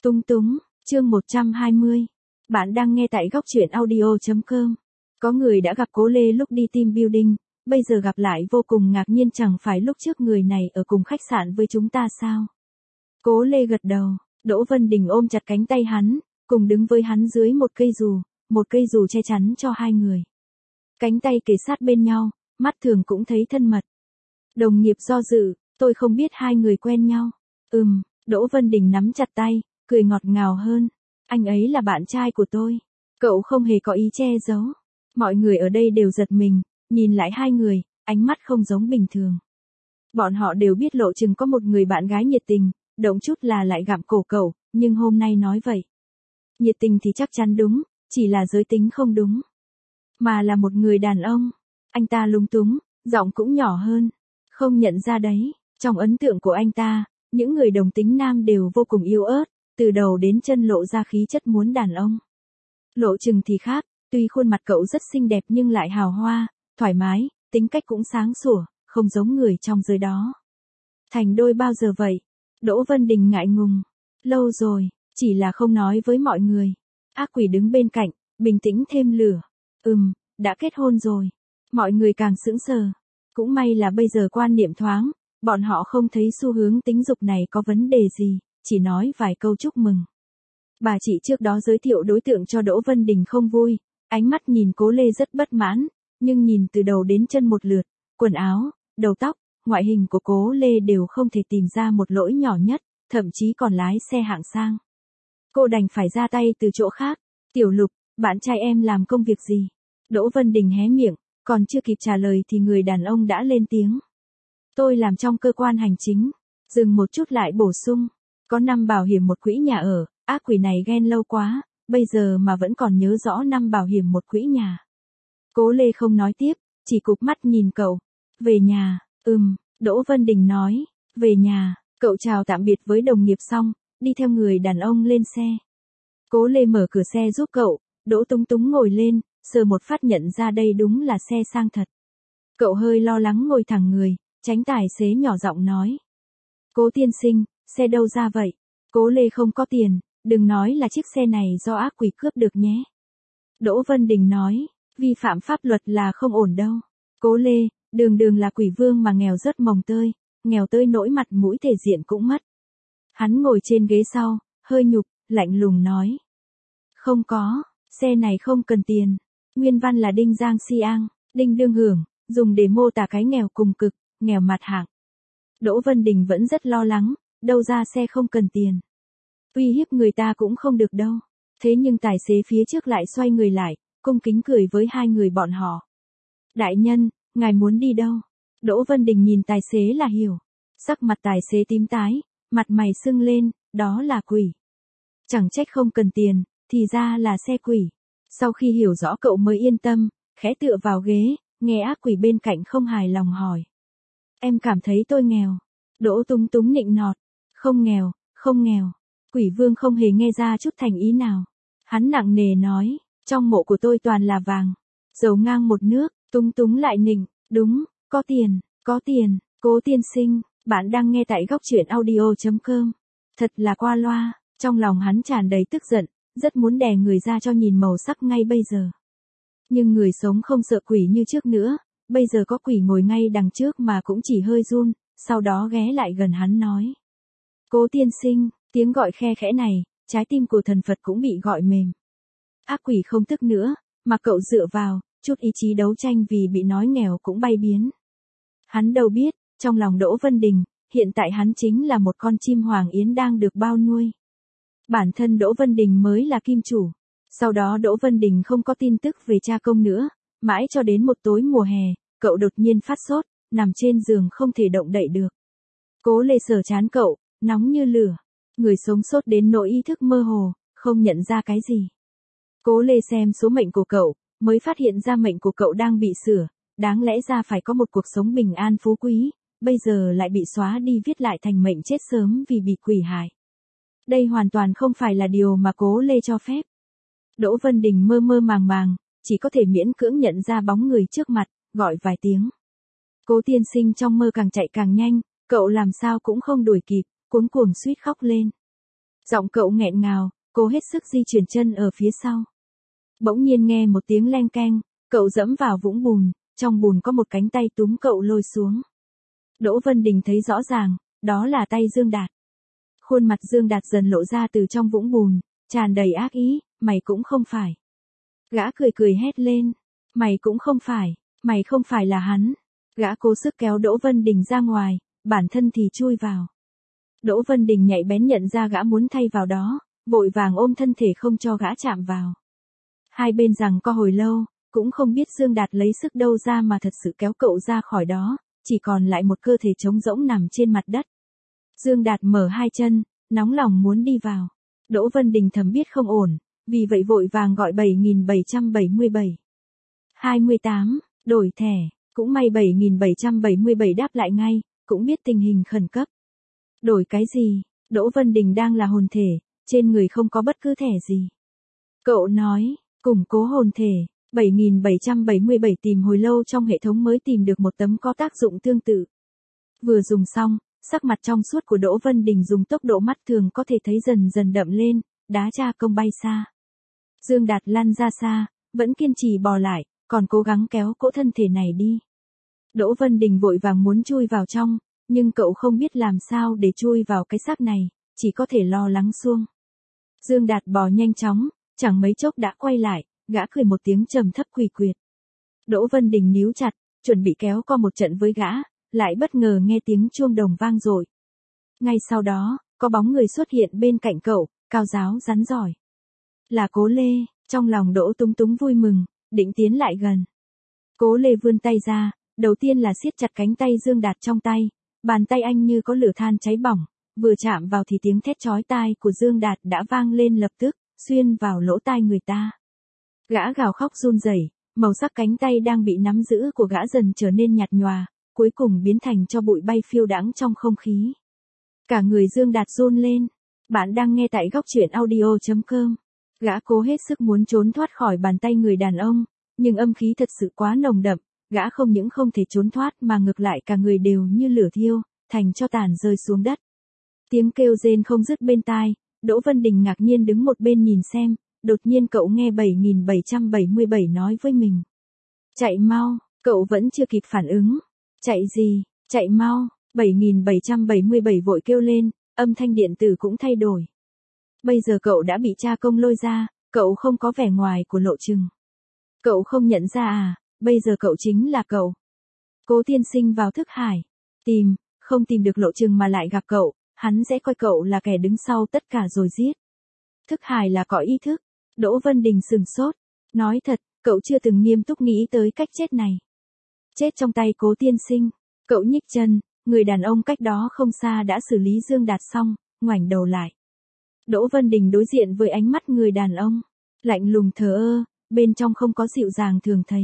Tung túng, chương 120. Bạn đang nghe tại góc truyện audio.com. Có người đã gặp Cố Lê lúc đi team building, bây giờ gặp lại vô cùng ngạc nhiên, chẳng phải lúc trước người này ở cùng khách sạn với chúng ta sao? Cố Lê gật đầu, Đỗ Vân Đình ôm chặt cánh tay hắn, cùng đứng với hắn dưới một cây dù che chắn cho hai người. Cánh tay kề sát bên nhau, mắt thường cũng thấy thân mật. Đồng nghiệp do dự, tôi không biết hai người quen nhau. Đỗ Vân Đình nắm chặt tay, cười ngọt ngào hơn. Anh ấy là bạn trai của tôi. Cậu không hề có ý che giấu. Mọi người ở đây đều giật mình, nhìn lại hai người, ánh mắt không giống bình thường. Bọn họ đều biết lộ chừng có một người bạn gái nhiệt tình, động chút là lại gặm cổ cậu, nhưng hôm nay nói vậy. Nhiệt tình thì chắc chắn đúng, chỉ là giới tính không đúng. Mà là một người đàn ông. Anh ta lúng túng, giọng cũng nhỏ hơn. Không nhận ra đấy, trong ấn tượng của anh ta, những người đồng tính nam đều vô cùng yếu ớt, từ đầu đến chân lộ ra khí chất muốn đàn ông. Lộ chừng thì khác, tuy khuôn mặt cậu rất xinh đẹp nhưng lại hào hoa, thoải mái, tính cách cũng sáng sủa, không giống người trong giới đó. Thành đôi bao giờ vậy? Đỗ Vân Đình ngại ngùng. Lâu rồi, chỉ là không nói với mọi người. Ác quỷ đứng bên cạnh, bình tĩnh thêm lửa. Đã kết hôn rồi. Mọi người càng sững sờ. Cũng may là bây giờ quan niệm thoáng, bọn họ không thấy xu hướng tính dục này có vấn đề gì, chỉ nói vài câu chúc mừng. Bà chị trước đó giới thiệu đối tượng cho Đỗ Vân Đình không vui, ánh mắt nhìn Cố Lê rất bất mãn, nhưng nhìn từ đầu đến chân một lượt, quần áo, đầu tóc, ngoại hình của Cố Lê đều không thể tìm ra một lỗi nhỏ nhất, thậm chí còn lái xe hạng sang. Cô đành phải ra tay từ chỗ khác. Tiểu Lục, bạn trai em làm công việc gì? Đỗ Vân Đình hé miệng, còn chưa kịp trả lời thì người đàn ông đã lên tiếng. Tôi làm trong cơ quan hành chính. Dừng một chút lại bổ sung. Có 5 bảo hiểm một quỹ nhà ở, ác quỷ này ghen lâu quá, bây giờ mà vẫn còn nhớ rõ 5 bảo hiểm một quỹ nhà. Cố Lê không nói tiếp, chỉ cụp mắt nhìn cậu. Về nhà, Đỗ Vân Đình nói. Về nhà, cậu chào tạm biệt với đồng nghiệp xong, đi theo người đàn ông lên xe. Cố Lê mở cửa xe giúp cậu, Đỗ Túng Túng ngồi lên, sờ một phát nhận ra đây đúng là xe sang thật. Cậu hơi lo lắng ngồi thẳng người, tránh tài xế nhỏ giọng nói. Cố tiên sinh, xe đâu ra vậy? Cố Lê không có tiền, đừng nói là chiếc xe này do ác quỷ cướp được nhé. Đỗ Vân Đình nói, vi phạm pháp luật là không ổn đâu. Cố Lê, đường là quỷ vương mà nghèo rất mồng tơi, nghèo tới nỗi mặt mũi thể diện cũng mất. Hắn ngồi trên ghế sau, hơi nhục, lạnh lùng nói. Không có, xe này không cần tiền. Nguyên văn là Đinh Giang Siang, Đinh Đương Hưởng, dùng để mô tả cái nghèo cùng cực, nghèo mặt hạng. Đỗ Vân Đình vẫn rất lo lắng, đâu ra xe không cần tiền. Uy hiếp người ta cũng không được đâu. Thế nhưng tài xế phía trước lại xoay người lại, cung kính cười với hai người bọn họ. Đại nhân, ngài muốn đi đâu? Đỗ Vân Đình nhìn tài xế là hiểu. Sắc mặt tài xế tím tái, mặt mày sưng lên, đó là quỷ. Chẳng trách không cần tiền, thì ra là xe quỷ. Sau khi hiểu rõ cậu mới yên tâm, khẽ tựa vào ghế, nghe ác quỷ bên cạnh không hài lòng hỏi. Em cảm thấy tôi nghèo. Đỗ Túng Túng nịnh nọt. Không nghèo, không nghèo. Quỷ vương không hề nghe ra chút thành ý nào. Hắn nặng nề nói, trong mộ của tôi toàn là vàng. Dầu ngang một nước, Túng Túng lại nịnh, đúng, có tiền, Cố tiên sinh, bạn đang nghe tại góc truyện audio.com. Thật là qua loa, trong lòng hắn tràn đầy tức giận, rất muốn đè người ra cho nhìn màu sắc ngay bây giờ. Nhưng người sống không sợ quỷ như trước nữa, bây giờ có quỷ ngồi ngay đằng trước mà cũng chỉ hơi run, sau đó ghé lại gần hắn nói. Cố tiên sinh, tiếng gọi khe khẽ này, trái tim của thần Phật cũng bị gọi mềm. Ác quỷ không tức nữa, mà cậu dựa vào, chút ý chí đấu tranh vì bị nói nghèo cũng bay biến. Hắn đâu biết, trong lòng Đỗ Vân Đình, hiện tại hắn chính là một con chim hoàng yến đang được bao nuôi. Bản thân Đỗ Vân Đình mới là kim chủ. Sau đó Đỗ Vân Đình không có tin tức về cha công nữa, mãi cho đến một tối mùa hè, cậu đột nhiên phát sốt, nằm trên giường không thể động đậy được. Cố Lê sờ trán cậu, nóng như lửa. Người sống sốt đến nỗi ý thức mơ hồ, không nhận ra cái gì. Cố Lê xem số mệnh của cậu, mới phát hiện ra mệnh của cậu đang bị sửa, đáng lẽ ra phải có một cuộc sống bình an phú quý, bây giờ lại bị xóa đi viết lại thành mệnh chết sớm vì bị quỷ hại. Đây hoàn toàn không phải là điều mà Cố Lê cho phép. Đỗ Vân Đình mơ mơ màng màng, chỉ có thể miễn cưỡng nhận ra bóng người trước mặt, gọi vài tiếng. Cố tiên sinh trong mơ càng chạy càng nhanh, cậu làm sao cũng không đuổi kịp, cuống cuồng suýt khóc lên. Giọng cậu nghẹn ngào, cố hết sức di chuyển chân ở phía sau. Bỗng nhiên nghe một tiếng leng keng, cậu dẫm vào vũng bùn, trong bùn có một cánh tay túm cậu lôi xuống. Đỗ Vân Đình thấy rõ ràng, đó là tay Dương Đạt. Khuôn mặt Dương Đạt dần lộ ra từ trong vũng bùn, tràn đầy ác ý, mày cũng không phải. Gã cười cười hét lên, mày cũng không phải, mày không phải là hắn. Gã cố sức kéo Đỗ Vân Đình ra ngoài, bản thân thì chui vào. Đỗ Vân Đình nhạy bén nhận ra gã muốn thay vào đó, vội vàng ôm thân thể không cho gã chạm vào. Hai bên giằng co hồi lâu, cũng không biết Dương Đạt lấy sức đâu ra mà thật sự kéo cậu ra khỏi đó, chỉ còn lại một cơ thể trống rỗng nằm trên mặt đất. Dương Đạt mở hai chân, nóng lòng muốn đi vào. Đỗ Vân Đình thầm biết không ổn, vì vậy vội vàng gọi 7777. 28, đổi thẻ, cũng may 7777 đáp lại ngay, cũng biết tình hình khẩn cấp. Đổi cái gì? Đỗ Vân Đình đang là hồn thể, trên người không có bất cứ thẻ gì. Cậu nói, củng cố hồn thể, 7777 tìm hồi lâu trong hệ thống mới tìm được một tấm có tác dụng tương tự. Vừa dùng xong, sắc mặt trong suốt của Đỗ Vân Đình dùng tốc độ mắt thường có thể thấy dần dần đậm lên, đá tra công bay xa. Dương Đạt lăn ra xa, vẫn kiên trì bò lại, còn cố gắng kéo cỗ thân thể này đi. Đỗ Vân Đình vội vàng muốn chui vào trong, nhưng cậu không biết làm sao để chui vào cái xác này, chỉ có thể lo lắng xuông. Dương Đạt bò nhanh chóng, chẳng mấy chốc đã quay lại, gã cười một tiếng trầm thấp quỷ quyệt. Đỗ Vân Đình níu chặt, chuẩn bị kéo co một trận với gã, lại bất ngờ nghe tiếng chuông đồng vang dội. Ngay sau đó, có bóng người xuất hiện bên cạnh cậu, cao ráo rắn giỏi. Là Cố Lê, trong lòng Đỗ Túng Túng vui mừng, định tiến lại gần. Cố Lê vươn tay ra, đầu tiên là siết chặt cánh tay Dương Đạt trong tay, bàn tay anh như có lửa than cháy bỏng, vừa chạm vào thì tiếng thét chói tai của Dương Đạt đã vang lên lập tức, xuyên vào lỗ tai người ta. Gã gào khóc run rẩy, màu sắc cánh tay đang bị nắm giữ của gã dần trở nên nhạt nhòa, cuối cùng biến thành tro bụi bay phiêu đãng trong không khí. Cả người Dương Đạt run lên. Bạn đang nghe tại góc truyện audio.com. Gã cố hết sức muốn trốn thoát khỏi bàn tay người đàn ông, nhưng âm khí thật sự quá nồng đậm, gã không những không thể trốn thoát mà ngược lại cả người đều như lửa thiêu, thành tro tàn rơi xuống đất. Tiếng kêu rên không dứt bên tai, Đỗ Vân Đình ngạc nhiên đứng một bên nhìn xem, đột nhiên cậu nghe 7777 nói với mình. Chạy mau, cậu vẫn chưa kịp phản ứng. Chạy gì, chạy mau, 7777 vội kêu lên, âm thanh điện tử cũng thay đổi. Bây giờ cậu đã bị cha công lôi ra, cậu không có vẻ ngoài của Lộ Trừng. Cậu không nhận ra à, bây giờ cậu chính là cậu. Cố tiên sinh vào thức hải, không tìm được Lộ Trừng mà lại gặp cậu, hắn sẽ coi cậu là kẻ đứng sau tất cả rồi giết. Thức hải là có ý thức. Đỗ Vân Đình sừng sốt, nói thật, cậu chưa từng nghiêm túc nghĩ tới cách chết này. Chết trong tay Cố tiên sinh, cậu nhích chân, người đàn ông cách đó không xa đã xử lý Dương Đạt xong, ngoảnh đầu lại. Đỗ Vân Đình đối diện với ánh mắt người đàn ông, lạnh lùng thờ ơ, bên trong không có dịu dàng thường thấy.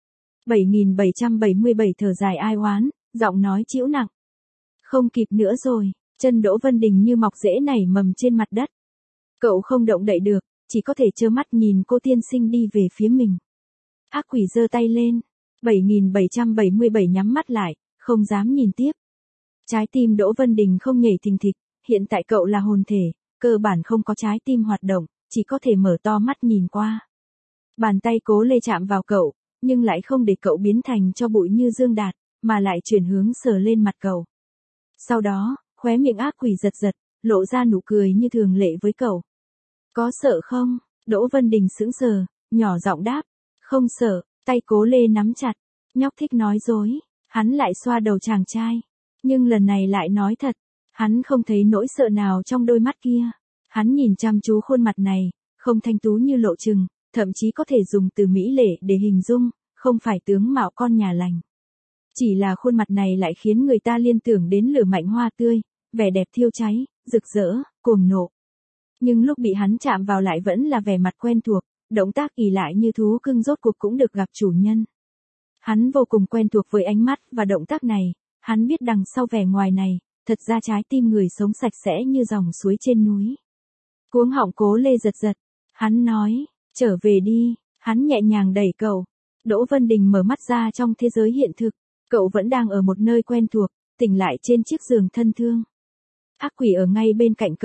7777 thở dài ai oán, giọng nói trĩu nặng. Không kịp nữa rồi, chân Đỗ Vân Đình như mọc rễ nảy mầm trên mặt đất. Cậu không động đậy được, chỉ có thể trơ mắt nhìn cô tiên sinh đi về phía mình. Ác quỷ giơ tay lên, 7777 nhắm mắt lại, không dám nhìn tiếp. Trái tim Đỗ Vân Đình không nhảy thình thịch, hiện tại cậu là hồn thể, cơ bản không có trái tim hoạt động, chỉ có thể mở to mắt nhìn qua. Bàn tay Cố Lê chạm vào cậu, nhưng lại không để cậu biến thành cho bụi như Dương Đạt, mà lại chuyển hướng sờ lên mặt cậu. Sau đó, khóe miệng ác quỷ giật giật, lộ ra nụ cười như thường lệ với cậu. Có sợ không? Đỗ Vân Đình sững sờ, nhỏ giọng đáp. Không sợ, tay Cố Lê nắm chặt. Nhóc thích nói dối, hắn lại xoa đầu chàng trai. Nhưng lần này lại nói thật, hắn không thấy nỗi sợ nào trong đôi mắt kia. Hắn nhìn chăm chú khuôn mặt này, không thanh tú như Lộ Trừng, thậm chí có thể dùng từ mỹ lệ để hình dung, không phải tướng mạo con nhà lành. Chỉ là khuôn mặt này lại khiến người ta liên tưởng đến lửa mạnh hoa tươi, vẻ đẹp thiêu cháy, rực rỡ, cuồng nộ. Nhưng lúc bị hắn chạm vào lại vẫn là vẻ mặt quen thuộc, động tác kỳ lạ như thú cưng rốt cuộc cũng được gặp chủ nhân. Hắn vô cùng quen thuộc với ánh mắt và động tác này, hắn biết đằng sau vẻ ngoài này, thật ra trái tim người sống sạch sẽ như dòng suối trên núi. Cuống họng Cố Lê giật giật, hắn nói, trở về đi, hắn nhẹ nhàng đẩy cậu. Đỗ Vân Đình mở mắt ra trong thế giới hiện thực, cậu vẫn đang ở một nơi quen thuộc, tỉnh lại trên chiếc giường thân thương. Ác quỷ ở ngay bên cạnh cậu,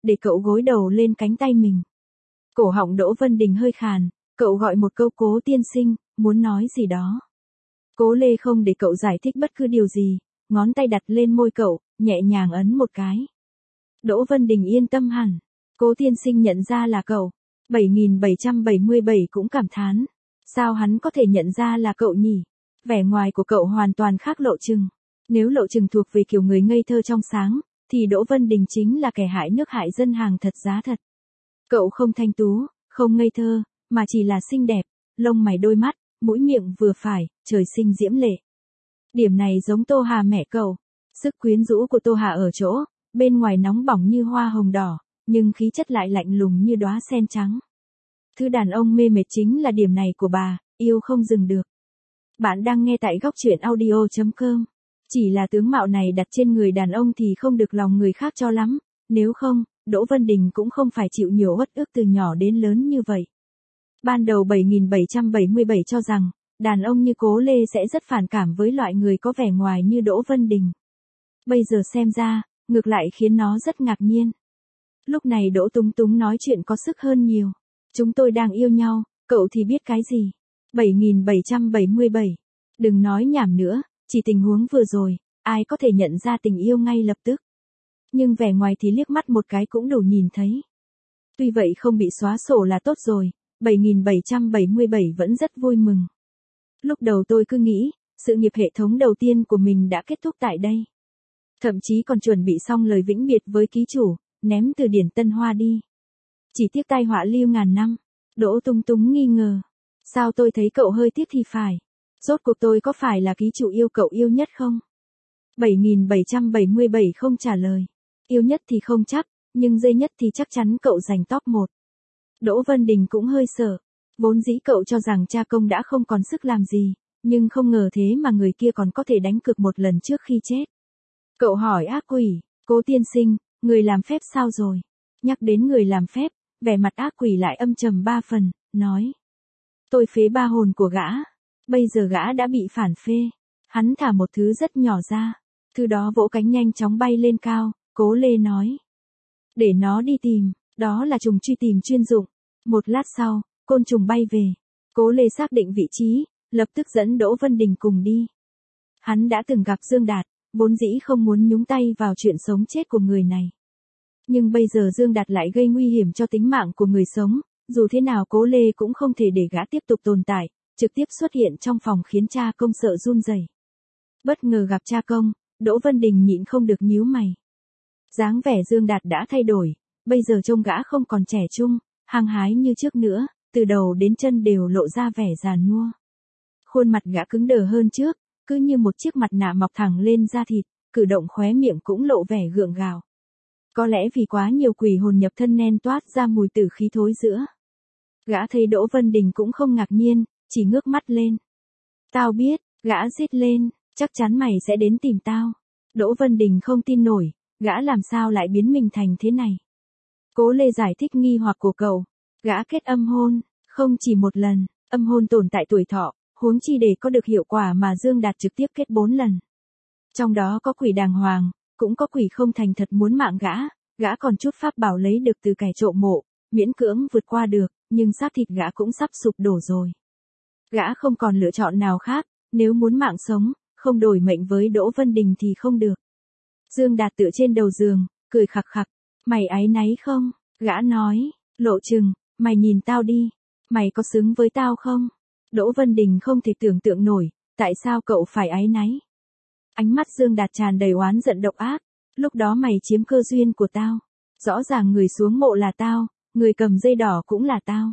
để cậu gối đầu lên cánh tay mình. Cổ họng Đỗ Vân Đình hơi khàn, cậu gọi một câu Cố tiên sinh, muốn nói gì đó. Cố Lê không để cậu giải thích bất cứ điều gì, ngón tay đặt lên môi cậu, nhẹ nhàng ấn một cái. Đỗ Vân Đình yên tâm hẳn. Cố tiên sinh nhận ra là cậu. 7777 cũng cảm thán. Sao hắn có thể nhận ra là cậu nhỉ? Vẻ ngoài của cậu hoàn toàn khác Lộ Trừng. Nếu Lộ Trừng thuộc về kiểu người ngây thơ trong sáng, thì Đỗ Vân Đình chính là kẻ hại nước hại dân hàng thật giá thật. Cậu không thanh tú, không ngây thơ, mà chỉ là xinh đẹp, lông mày đôi mắt, mũi miệng vừa phải, trời sinh diễm lệ. Điểm này giống Tô Hà mẹ cậu. Sức quyến rũ của Tô Hà ở chỗ, bên ngoài nóng bỏng như hoa hồng đỏ, nhưng khí chất lại lạnh lùng như đóa sen trắng. Thứ đàn ông mê mệt chính là điểm này của bà, yêu không dừng được. Bạn đang nghe tại góc truyện audio.com. Chỉ là tướng mạo này đặt trên người đàn ông thì không được lòng người khác cho lắm, nếu không, Đỗ Vân Đình cũng không phải chịu nhiều uất ức từ nhỏ đến lớn như vậy. Ban đầu 7777 cho rằng, đàn ông như Cố Lê sẽ rất phản cảm với loại người có vẻ ngoài như Đỗ Vân Đình. Bây giờ xem ra, ngược lại khiến nó rất ngạc nhiên. Lúc này Đỗ Túng Túng nói chuyện có sức hơn nhiều. Chúng tôi đang yêu nhau, cậu thì biết cái gì? 7777. Đừng nói nhảm nữa, chỉ tình huống vừa rồi, ai có thể nhận ra tình yêu ngay lập tức. Nhưng vẻ ngoài thì liếc mắt một cái cũng đủ nhìn thấy. Tuy vậy không bị xóa sổ là tốt rồi, 7777 vẫn rất vui mừng. Lúc đầu tôi cứ nghĩ, sự nghiệp hệ thống đầu tiên của mình đã kết thúc tại đây. Thậm chí còn chuẩn bị xong lời vĩnh biệt với ký chủ, ném từ điển Tân Hoa đi. Chỉ tiếc tai họa lưu ngàn năm. Đỗ Túng Túng nghi ngờ. Sao tôi thấy cậu hơi tiếc thì phải. Rốt cuộc tôi có phải là ký chủ yêu cậu yêu nhất không? 7777 không trả lời. Yêu nhất thì không chắc, nhưng dây nhất thì chắc chắn cậu giành top 1. Đỗ Vân Đình cũng hơi sợ. Vốn dĩ cậu cho rằng cha công đã không còn sức làm gì, nhưng không ngờ thế mà người kia còn có thể đánh cược một lần trước khi chết. Cậu hỏi ác quỷ, Cố tiên sinh, người làm phép sao rồi? Nhắc đến người làm phép, vẻ mặt ác quỷ lại âm trầm 3 phần, nói. Tôi phế 3 hồn của gã. Bây giờ gã đã bị phản phê. Hắn thả một thứ rất nhỏ ra. Thứ đó vỗ cánh nhanh chóng bay lên cao, Cố Lê nói. Để nó đi tìm, đó là trùng truy tìm chuyên dụng. Một lát sau, côn trùng bay về. Cố Lê xác định vị trí, lập tức dẫn Đỗ Vân Đình cùng đi. Hắn đã từng gặp Dương Đạt, vốn dĩ không muốn nhúng tay vào chuyện sống chết của người này. Nhưng bây giờ Dương Đạt lại gây nguy hiểm cho tính mạng của người sống, dù thế nào Cố Lê cũng không thể để gã tiếp tục tồn tại, trực tiếp xuất hiện trong phòng khiến cha công sợ run rẩy. Bất ngờ gặp cha công, Đỗ Vân Đình nhịn không được nhíu mày. Dáng vẻ Dương Đạt đã thay đổi, bây giờ trông gã không còn trẻ trung, hăng hái như trước nữa, từ đầu đến chân đều lộ ra vẻ già nua. Khuôn mặt gã cứng đờ hơn trước, cứ như một chiếc mặt nạ mọc thẳng lên da thịt, cử động khóe miệng cũng lộ vẻ gượng gạo. Có lẽ vì quá nhiều quỷ hồn nhập thân nên toát ra mùi tử khí thối rữa. Gã thấy Đỗ Vân Đình cũng không ngạc nhiên, chỉ ngước mắt lên. Tao biết, gã rít lên, chắc chắn mày sẽ đến tìm tao. Đỗ Vân Đình không tin nổi, gã làm sao lại biến mình thành thế này. Cố Lê giải thích nghi hoặc của cậu. Gã kết âm hôn, không chỉ một lần, âm hôn tồn tại tuổi thọ, huống chi để có được hiệu quả mà Dương Đạt trực tiếp kết 4 lần. Trong đó có quỷ đàng hoàng, cũng có quỷ không thành thật muốn mạng gã còn chút pháp bảo lấy được từ kẻ trộm mộ, miễn cưỡng vượt qua được, nhưng xác thịt gã cũng sắp sụp đổ rồi. Gã không còn lựa chọn nào khác, nếu muốn mạng sống, không đổi mệnh với Đỗ Vân Đình thì không được. Dương Đạt tựa trên đầu giường, cười khặc khặc, mày áy náy không? Gã nói, Lộ Trừng, mày nhìn tao đi, mày có xứng với tao không? Đỗ Vân Đình không thể tưởng tượng nổi, tại sao cậu phải áy náy? Ánh mắt Dương Đạt tràn đầy oán giận độc ác, lúc đó mày chiếm cơ duyên của tao. Rõ ràng người xuống mộ là tao, người cầm dây đỏ cũng là tao.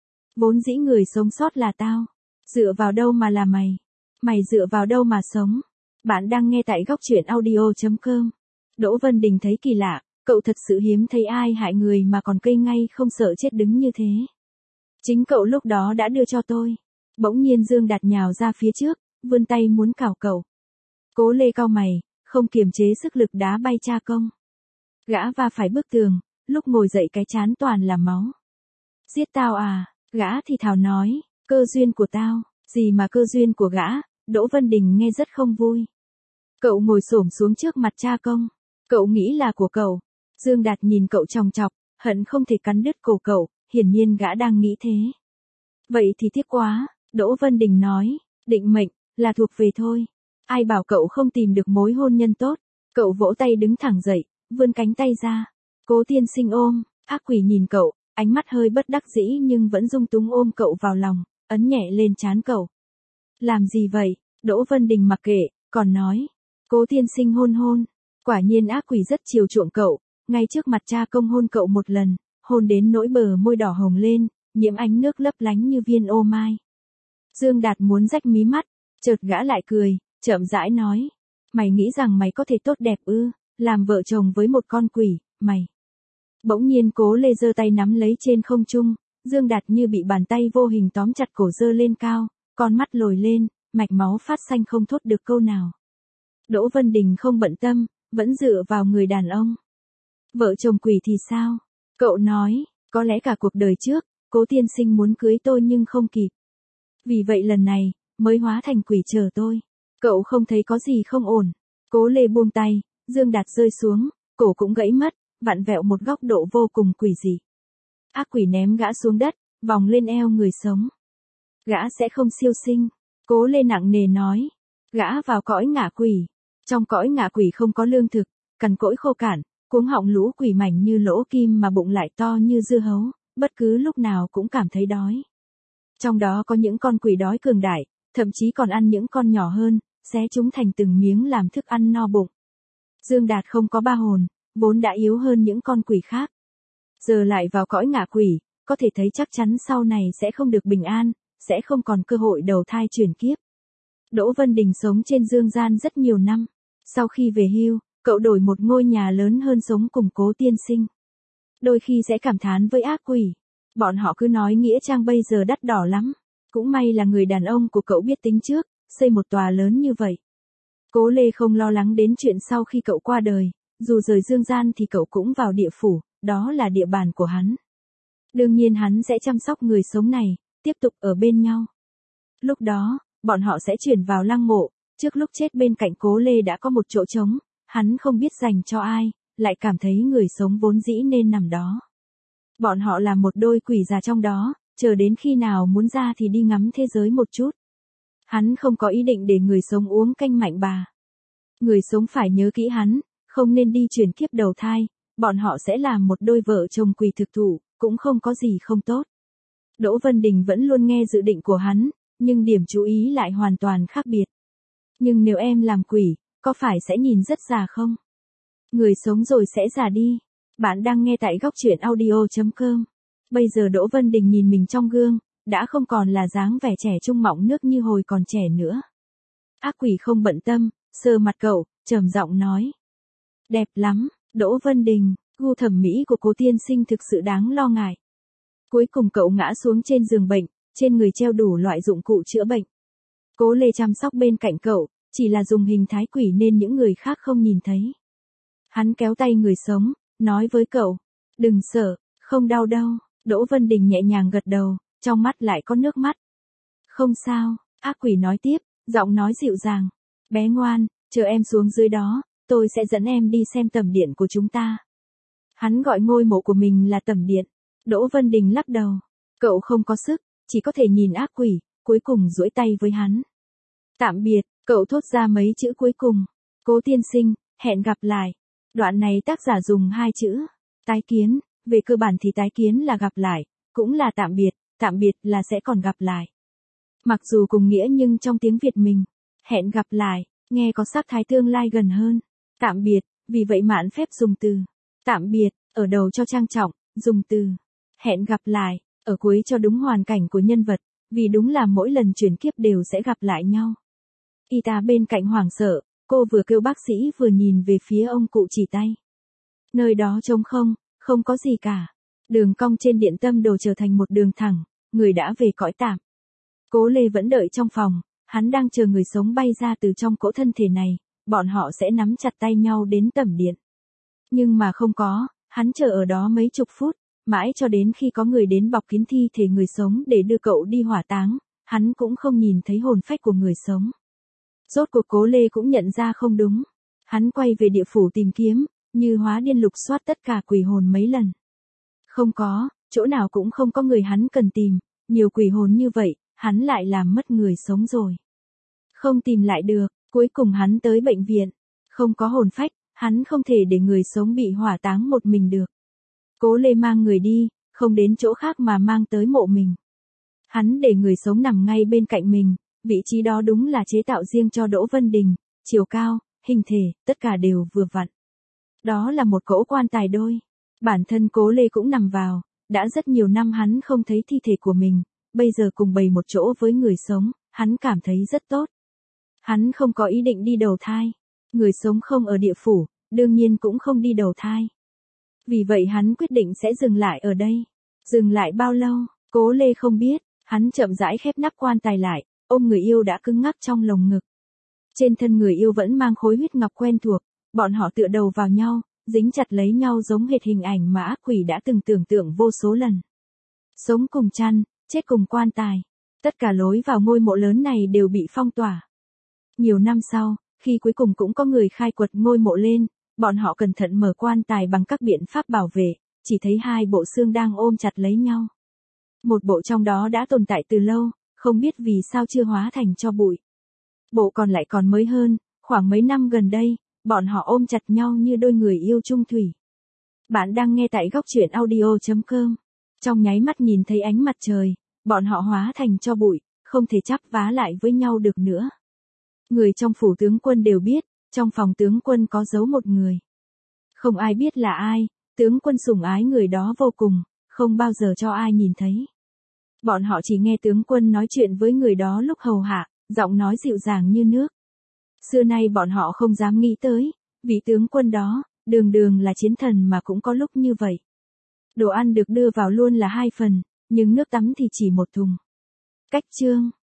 Vốn dĩ người sống sót là tao. Dựa vào đâu mà là mày? Mày dựa vào đâu mà sống? Bạn đang nghe tại góc truyện audio.com. Đỗ Vân Đình thấy kỳ lạ, cậu thật sự hiếm thấy ai hại người mà còn cây ngay không sợ chết đứng như thế. Chính cậu lúc đó đã đưa cho tôi. Bỗng nhiên Dương Đạt nhào ra phía trước, vươn tay muốn cào cậu. Cố Lê cau mày, không kiềm chế sức lực đá bay cha công. Gã va phải bức tường, lúc ngồi dậy cái trán toàn là máu. Giết tao à? Gã thì thào nói, cơ duyên của tao, gì mà cơ duyên của gã? Đỗ Vân Đình nghe rất không vui. Cậu ngồi xổm xuống trước mặt cha công. Cậu nghĩ là của cậu. Dương Đạt nhìn cậu chòng chọc, hận không thể cắn đứt cổ cậu, hiển nhiên gã đang nghĩ thế. Vậy thì tiếc quá, Đỗ Vân Đình nói, định mệnh, là thuộc về thôi. Ai bảo cậu không tìm được mối hôn nhân tốt. Cậu vỗ tay đứng thẳng dậy, vươn cánh tay ra. Cố tiên sinh ôm, ác quỷ nhìn cậu, ánh mắt hơi bất đắc dĩ nhưng vẫn dung túng ôm cậu vào lòng, ấn nhẹ lên trán cậu. Làm gì vậy? Đỗ Vân Đình mặc kệ, còn nói. Cố tiên sinh hôn hôn. Quả nhiên ác quỷ rất chiều chuộng cậu, ngay trước mặt cha công hôn cậu một lần, hôn đến nỗi bờ môi đỏ hồng lên, nhiễm ánh nước lấp lánh như viên ô mai. Dương Đạt muốn rách mí mắt, chợt gã lại cười, chậm rãi nói. Mày nghĩ rằng mày có thể tốt đẹp ư, làm vợ chồng với một con quỷ, mày. Bỗng nhiên Cố Lê giơ tay nắm lấy trên không trung, Dương Đạt như bị bàn tay vô hình tóm chặt cổ giơ lên cao, con mắt lồi lên, mạch máu phát xanh không thốt được câu nào. Đỗ Vân Đình không bận tâm, vẫn dựa vào người đàn ông. Vợ chồng quỷ thì sao? Cậu nói, có lẽ cả cuộc đời trước, Cố tiên sinh muốn cưới tôi nhưng không kịp. Vì vậy lần này, mới hóa thành quỷ chờ tôi. Cậu không thấy có gì không ổn. Cố Lê buông tay, Dương Đạt rơi xuống, cổ cũng gãy mất, vặn vẹo một góc độ vô cùng quỷ dị. Ác quỷ ném gã xuống đất, vòng lên eo người sống. Gã sẽ không siêu sinh. Cố Lê nặng nề nói. Gã vào cõi ngạ quỷ. Trong cõi ngạ quỷ không có lương thực, cằn cỗi khô cạn, cuống họng lũ quỷ mảnh như lỗ kim mà bụng lại to như dưa hấu, bất cứ lúc nào cũng cảm thấy đói. Trong đó có những con quỷ đói cường đại, thậm chí còn ăn những con nhỏ hơn, xé chúng thành từng miếng làm thức ăn no bụng. Dương Đạt không có ba hồn, vốn đã yếu hơn những con quỷ khác. Giờ lại vào cõi ngạ quỷ, có thể thấy chắc chắn sau này sẽ không được bình an, sẽ không còn cơ hội đầu thai chuyển kiếp. Đỗ Vân Đình sống trên dương gian rất nhiều năm. Sau khi về hưu, cậu đổi một ngôi nhà lớn hơn sống cùng Cố tiên sinh. Đôi khi sẽ cảm thán với ác quỷ. Bọn họ cứ nói nghĩa trang bây giờ đắt đỏ lắm. Cũng may là người đàn ông của cậu biết tính trước, xây một tòa lớn như vậy. Cố Lê không lo lắng đến chuyện sau khi cậu qua đời, dù rời dương gian thì cậu cũng vào địa phủ, đó là địa bàn của hắn. Đương nhiên hắn sẽ chăm sóc người sống này, tiếp tục ở bên nhau. Lúc đó, bọn họ sẽ chuyển vào lăng mộ, trước lúc chết bên cạnh Cố Lê đã có một chỗ trống, hắn không biết dành cho ai, lại cảm thấy người sống vốn dĩ nên nằm đó. Bọn họ là một đôi quỷ già trong đó, chờ đến khi nào muốn ra thì đi ngắm thế giới một chút. Hắn không có ý định để người sống uống canh mạnh bà. Người sống phải nhớ kỹ hắn, không nên đi chuyển kiếp đầu thai, bọn họ sẽ làm một đôi vợ chồng quỷ thực thụ, cũng không có gì không tốt. Đỗ Vân Đình vẫn luôn nghe dự định của hắn, nhưng điểm chú ý lại hoàn toàn khác biệt. Nhưng nếu em làm quỷ, có phải sẽ nhìn rất già không? Người sống rồi sẽ già đi. Bạn đang nghe tại góc truyện audio.com. Bây giờ Đỗ Vân Đình nhìn mình trong gương, đã không còn là dáng vẻ trẻ trung mọng nước như hồi còn trẻ nữa. Ác quỷ không bận tâm, sờ mặt cậu, trầm giọng nói. Đẹp lắm, Đỗ Vân Đình, gu thẩm mỹ của Cố tiên sinh thực sự đáng lo ngại. Cuối cùng cậu ngã xuống trên giường bệnh, trên người treo đủ loại dụng cụ chữa bệnh. Cố Lê chăm sóc bên cạnh cậu, chỉ là dùng hình thái quỷ nên những người khác không nhìn thấy. Hắn kéo tay người sống, nói với cậu, đừng sợ, không đau đâu. Đỗ Vân Đình nhẹ nhàng gật đầu, trong mắt lại có nước mắt. Không sao, ác quỷ nói tiếp, giọng nói dịu dàng. Bé ngoan, chờ em xuống dưới đó, tôi sẽ dẫn em đi xem tẩm điện của chúng ta. Hắn gọi ngôi mộ của mình là tẩm điện. Đỗ Vân Đình lắc đầu. Cậu không có sức, chỉ có thể nhìn ác quỷ, cuối cùng duỗi tay với hắn. Tạm biệt, cậu thốt ra mấy chữ cuối cùng. Cố tiên sinh, hẹn gặp lại. Đoạn này tác giả dùng hai chữ. Tái kiến, về cơ bản thì tái kiến là gặp lại, cũng là tạm biệt là sẽ còn gặp lại. Mặc dù cùng nghĩa nhưng trong tiếng Việt mình, hẹn gặp lại, nghe có sắc thái tương lai gần hơn. Tạm biệt, vì vậy mạn phép dùng từ. Tạm biệt, ở đầu cho trang trọng, dùng từ. Hẹn gặp lại, ở cuối cho đúng hoàn cảnh của nhân vật, vì đúng là mỗi lần chuyển kiếp đều sẽ gặp lại nhau. Y tá bên cạnh hoảng sợ, cô vừa kêu bác sĩ vừa nhìn về phía ông cụ chỉ tay. Nơi đó trống không, không có gì cả. Đường cong trên điện tâm đồ trở thành một đường thẳng, người đã về cõi tạm. Cố Lê vẫn đợi trong phòng, hắn đang chờ người sống bay ra từ trong cỗ thân thể này, bọn họ sẽ nắm chặt tay nhau đến tẩm điện. Nhưng mà không có, hắn chờ ở đó mấy chục phút, mãi cho đến khi có người đến bọc kín thi thể người sống để đưa cậu đi hỏa táng, hắn cũng không nhìn thấy hồn phách của người sống. Rốt cuộc Cố Lê cũng nhận ra không đúng. Hắn quay về địa phủ tìm kiếm, như hóa điên lục soát tất cả quỷ hồn mấy lần. Không có, chỗ nào cũng không có người hắn cần tìm, nhiều quỷ hồn như vậy, hắn lại làm mất người sống rồi. Không tìm lại được, cuối cùng hắn tới bệnh viện. Không có hồn phách, hắn không thể để người sống bị hỏa táng một mình được. Cố Lê mang người đi, không đến chỗ khác mà mang tới mộ mình. Hắn để người sống nằm ngay bên cạnh mình, vị trí đó đúng là chế tạo riêng cho Đỗ Vân Đình, chiều cao, hình thể, tất cả đều vừa vặn. Đó là một cỗ quan tài đôi. Bản thân Cố Lê cũng nằm vào, đã rất nhiều năm hắn không thấy thi thể của mình, bây giờ cùng bày một chỗ với người sống, hắn cảm thấy rất tốt. Hắn không có ý định đi đầu thai. Người sống không ở địa phủ, đương nhiên cũng không đi đầu thai. Vì vậy hắn quyết định sẽ dừng lại ở đây. Dừng lại bao lâu, Cố Lê không biết, hắn chậm rãi khép nắp quan tài lại, ôm người yêu đã cứng ngắc trong lồng ngực. Trên thân người yêu vẫn mang khối huyết ngọc quen thuộc, bọn họ tựa đầu vào nhau, dính chặt lấy nhau giống hệt hình ảnh mà ác quỷ đã từng tưởng tượng vô số lần. Sống cùng chăn, chết cùng quan tài. Tất cả lối vào ngôi mộ lớn này đều bị phong tỏa. Nhiều năm sau, khi cuối cùng cũng có người khai quật ngôi mộ lên, bọn họ cẩn thận mở quan tài bằng các biện pháp bảo vệ, chỉ thấy hai bộ xương đang ôm chặt lấy nhau. Một bộ trong đó đã tồn tại từ lâu, không biết vì sao chưa hóa thành tro bụi. Bộ còn lại còn mới hơn, khoảng mấy năm gần đây, bọn họ ôm chặt nhau như đôi người yêu chung thủy. Bạn đang nghe tại góc truyện audio.com. Trong nháy mắt nhìn thấy ánh mặt trời, bọn họ hóa thành tro bụi, không thể chắp vá lại với nhau được nữa. Người trong phủ tướng quân đều biết, trong phòng tướng quân có giấu một người. Không ai biết là ai, tướng quân sủng ái người đó vô cùng, không bao giờ cho ai nhìn thấy. Bọn họ chỉ nghe tướng quân nói chuyện với người đó lúc hầu hạ, giọng nói dịu dàng như nước. Xưa nay bọn họ không dám nghĩ tới, vị tướng quân đó, đường đường là chiến thần mà cũng có lúc như vậy. Đồ ăn được đưa vào luôn là 2 phần, nhưng nước tắm thì chỉ 1 thùng. Cách chương